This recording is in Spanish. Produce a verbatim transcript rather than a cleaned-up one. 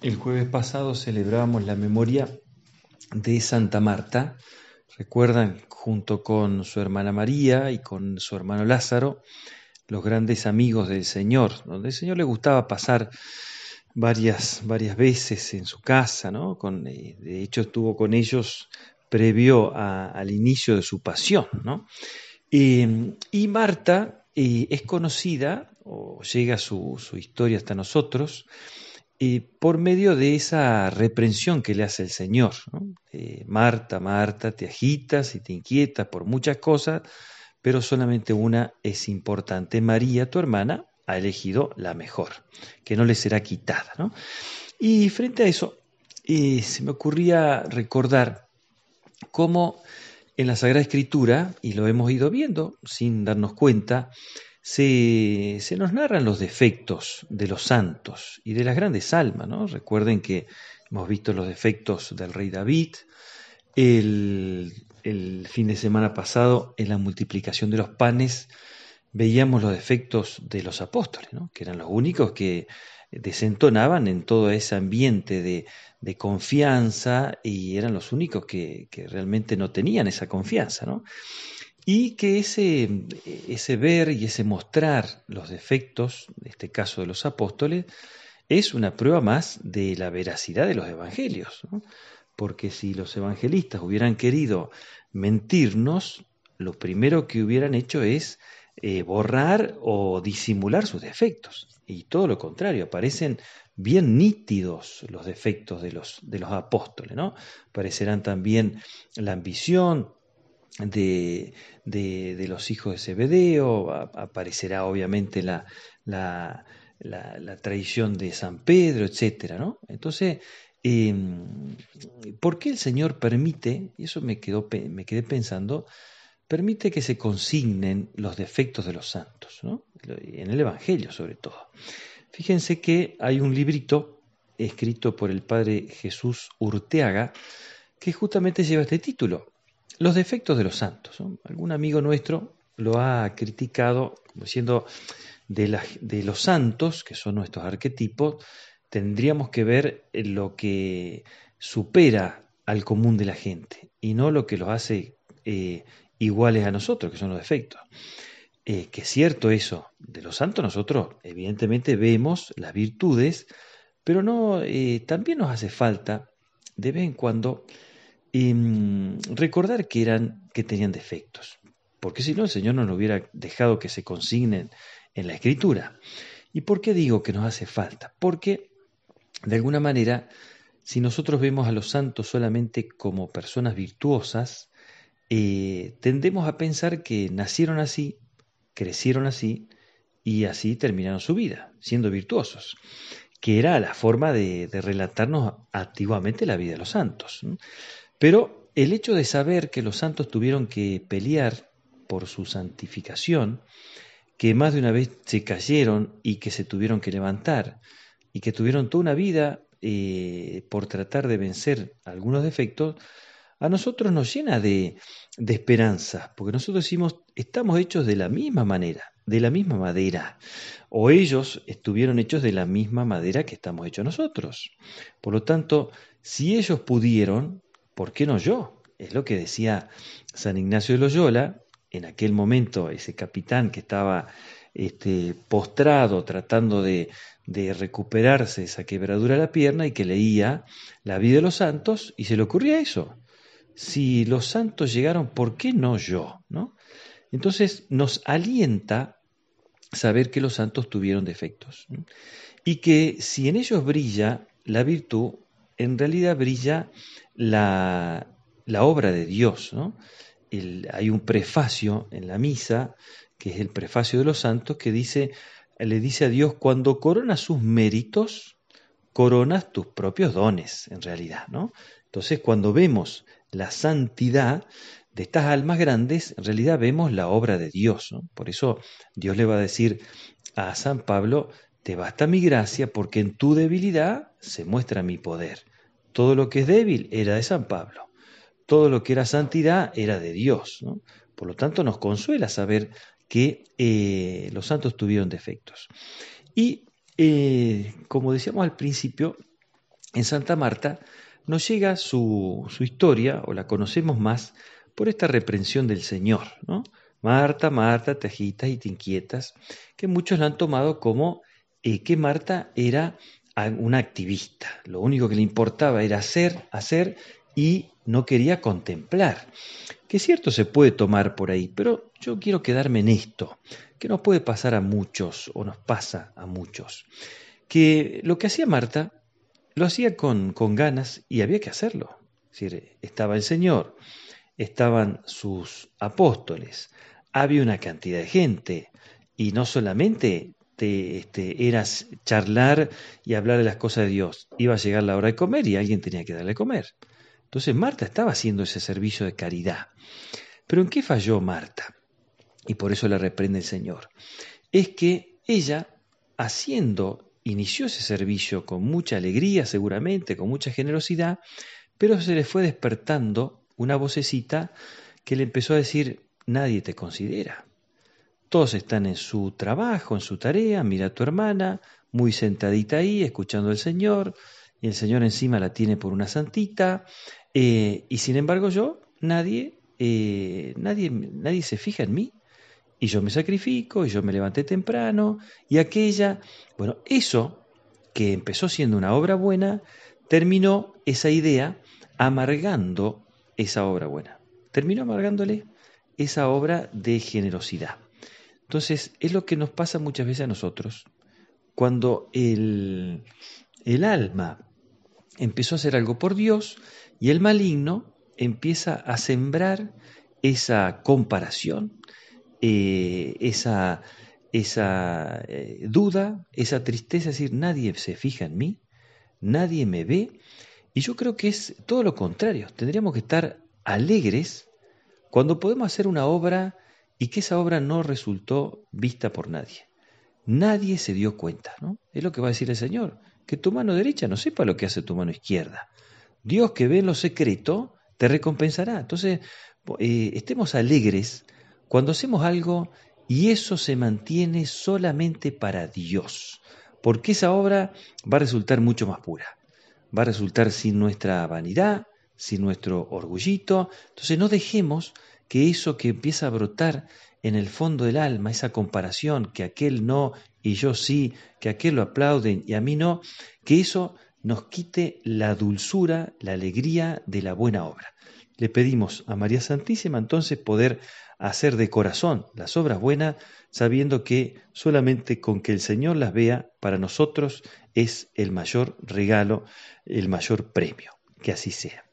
El jueves pasado celebramos la memoria de Santa Marta. Recuerdan, junto con su hermana María y con su hermano Lázaro, los grandes amigos del Señor, donde el Señor le gustaba pasar varias, varias veces en su casa, ¿no? Con, eh, de hecho, estuvo con ellos previo a- al inicio de su pasión, ¿no? Eh, y Marta eh, es conocida, o llega su, su historia hasta nosotros, eh, por medio de esa reprensión que le hace el Señor, ¿no? Eh, Marta, Marta, te agitas y te inquietas por muchas cosas, pero solamente una es importante. María, tu hermana, ha elegido la mejor, que no le será quitada, ¿no? Y frente a eso, eh, se me ocurría recordar cómo en la Sagrada Escritura, y lo hemos ido viendo sin darnos cuenta, se, se nos narran los defectos de los santos y de las grandes almas, ¿no? Recuerden que hemos visto los defectos del rey David, el, el fin de semana pasado en la multiplicación de los panes veíamos los defectos de los apóstoles, ¿no? Que eran los únicos que desentonaban en todo ese ambiente de, de confianza y eran los únicos que, que realmente no tenían esa confianza, ¿no? Y que ese, ese ver y ese mostrar los defectos, en este caso de los apóstoles, es una prueba más de la veracidad de los evangelios, ¿no? Porque si los evangelistas hubieran querido mentirnos, lo primero que hubieran hecho es eh, borrar o disimular sus defectos. Y todo lo contrario, aparecen bien nítidos los defectos de los, de los apóstoles, ¿no? Aparecerán también la ambición, de, de, de los hijos de Zebedeo, a- aparecerá obviamente la, la, la, la traición de San Pedro, etcétera, ¿no? Entonces, eh, ¿por qué el Señor permite, y eso me, quedó, pe- me quedé pensando, permite que se consignen los defectos de los santos, ¿no? En el Evangelio sobre todo? Fíjense que hay un librito escrito por el padre Jesús Urteaga que justamente lleva este título, Los defectos de los santos, ¿no? Algún amigo nuestro lo ha criticado como diciendo de, la- de los santos, que son nuestros arquetipos, tendríamos que ver lo que supera al común de la gente y no lo que los hace eh, iguales a nosotros, que son los defectos. Eh, que es cierto eso, de los santos nosotros evidentemente vemos las virtudes, pero no, eh, también nos hace falta de vez en cuando em, recordar que eran, que tenían defectos, porque si no el Señor no nos hubiera dejado que se consignen en la Escritura. ¿Y por qué digo que nos hace falta? Porque de alguna manera, si nosotros vemos a los santos solamente como personas virtuosas, eh, tendemos a pensar que nacieron así, crecieron así y así terminaron su vida, siendo virtuosos, que era la forma de, de relatarnos antiguamente la vida de los santos, ¿no? Pero el hecho de saber que los santos tuvieron que pelear por su santificación, que más de una vez se cayeron y que se tuvieron que levantar, y que tuvieron toda una vida eh, por tratar de vencer algunos defectos, a nosotros nos llena de, de esperanza, porque nosotros decimos, estamos hechos de la misma manera, de la misma madera, o ellos estuvieron hechos de la misma madera que estamos hechos nosotros. Por lo tanto, si ellos pudieron, ¿por qué no yo? Es lo que decía San Ignacio de Loyola, en aquel momento ese capitán que estaba este, postrado tratando de, de recuperarse de esa quebradura de la pierna y que leía la vida de los santos y se le ocurría eso. Si los santos llegaron, ¿por qué no yo? ¿No? Entonces nos alienta saber que los santos tuvieron defectos, ¿no? Y que si en ellos brilla la virtud, en realidad brilla la, la obra de Dios, ¿no? El- hay un prefacio en la misa, que es el prefacio de los santos, que dice, le dice a Dios, cuando coronas sus méritos, coronas tus propios dones, en realidad, ¿no? Entonces, cuando vemos la santidad de estas almas grandes, en realidad vemos la obra de Dios, ¿no? Por eso Dios le va a decir a San Pablo, te basta mi gracia porque en tu debilidad se muestra mi poder. Todo lo que es débil era de San Pablo, todo lo que era santidad era de Dios, ¿no? Por lo tanto, nos consuela saber que eh, los santos tuvieron defectos. Y eh, como decíamos al principio, En Santa Marta nos llega su, su historia, o la conocemos más, por esta reprensión del Señor, ¿no? Marta, Marta, te agitas y te inquietas, que muchos la han tomado como eh, que Marta era una activista. Lo único que le importaba era hacer, hacer y no quería contemplar. Que cierto se puede tomar por ahí, pero yo quiero quedarme en esto, que nos puede pasar a muchos, o nos pasa a muchos, que lo que hacía Marta lo hacía con, con ganas y había que hacerlo. Es decir, estaba el Señor, estaban sus apóstoles, había una cantidad de gente y no solamente te, este, eras charlar y hablar de las cosas de Dios, iba a llegar la hora de comer y alguien tenía que darle a comer. Entonces Marta estaba haciendo ese servicio de caridad. Pero ¿en qué falló Marta? Y por eso la reprende el Señor. Es que ella, haciendo, inició ese servicio con mucha alegría, seguramente, con mucha generosidad, pero se le fue despertando una vocecita que le empezó a decir, nadie te considera. Todos están en su trabajo, en su tarea, mira a tu hermana, muy sentadita ahí, escuchando al Señor, y el Señor encima la tiene por una santita, eh, y sin embargo yo, nadie, eh, nadie, nadie se fija en mí, y yo me sacrifico, y yo me levanté temprano, y aquella, bueno, eso que empezó siendo una obra buena, terminó esa idea amargando esa obra buena, terminó amargándole esa obra de generosidad. Entonces, es lo que nos pasa muchas veces a nosotros, cuando el, el alma empezó a hacer algo por Dios y el maligno empieza a sembrar esa comparación, eh, esa, esa eh, duda, esa tristeza, es decir, nadie se fija en mí, nadie me ve, y yo creo que es todo lo contrario, tendríamos que estar alegres cuando podemos hacer una obra y que esa obra no resultó vista por nadie. Nadie se dio cuenta, ¿no? Es lo que va a decir el Señor, que tu mano derecha no sepa lo que hace tu mano izquierda. Dios que ve en lo secreto te recompensará. Entonces, eh, estemos alegres cuando hacemos algo y eso se mantiene solamente para Dios, porque esa obra va a resultar mucho más pura, va a resultar sin nuestra vanidad, sin nuestro orgullito. Entonces no dejemos que eso que empieza a brotar en el fondo del alma, esa comparación, que aquel no y yo sí, que aquel lo aplauden y a mí no, que eso nos quite la dulzura, la alegría de la buena obra. Le pedimos a María Santísima entonces poder hacer de corazón las obras buenas, sabiendo que solamente con que el Señor las vea, para nosotros es el mayor regalo, el mayor premio. Que así sea.